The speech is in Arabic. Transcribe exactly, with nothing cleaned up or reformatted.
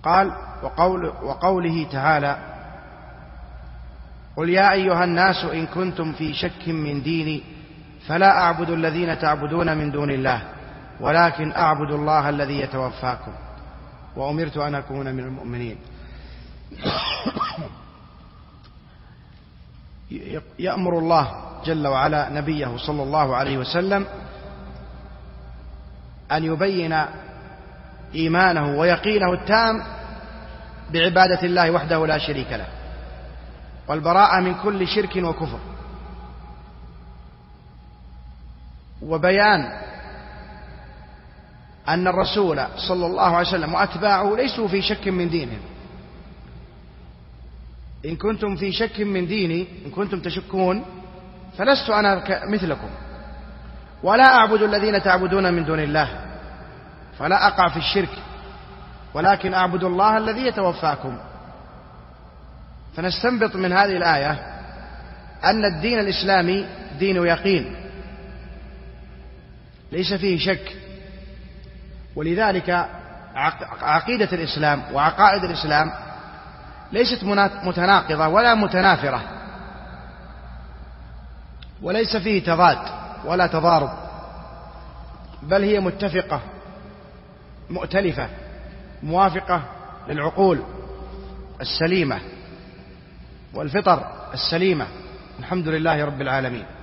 قال وقول وقوله تعالى قل يا أيها الناس إن كنتم في شك من ديني فلا أعبد الذين تعبدون من دون الله ولكن أعبد الله الذي يتوفاكم وأمرت أن أكون من المؤمنين. يأمر الله جل وعلا نبيه صلى الله عليه وسلم أن يبين إيمانه ويقينه التام بعبادة الله وحده لا شريك له والبراءة من كل شرك وكفر، وبيان أن الرسول صلى الله عليه وسلم وأتباعه ليسوا في شك من دينهم. إن كنتم في شك من ديني، إن كنتم تشكون فلست أنا مثلكم ولا أعبد الذين تعبدون من دون الله، فلا أقع في الشرك ولكن أعبد الله الذي يتوفاكم. فنستنبط من هذه الآية أن الدين الإسلامي دين يقين ليس فيه شك، ولذلك عقيدة الإسلام وعقائد الإسلام ليست متناقضة ولا متنافرة، وليس فيه تضاد ولا تضارب، بل هي متفقة مؤتلفة موافقة للعقول السليمة والفطر السليمة. الحمد لله رب العالمين.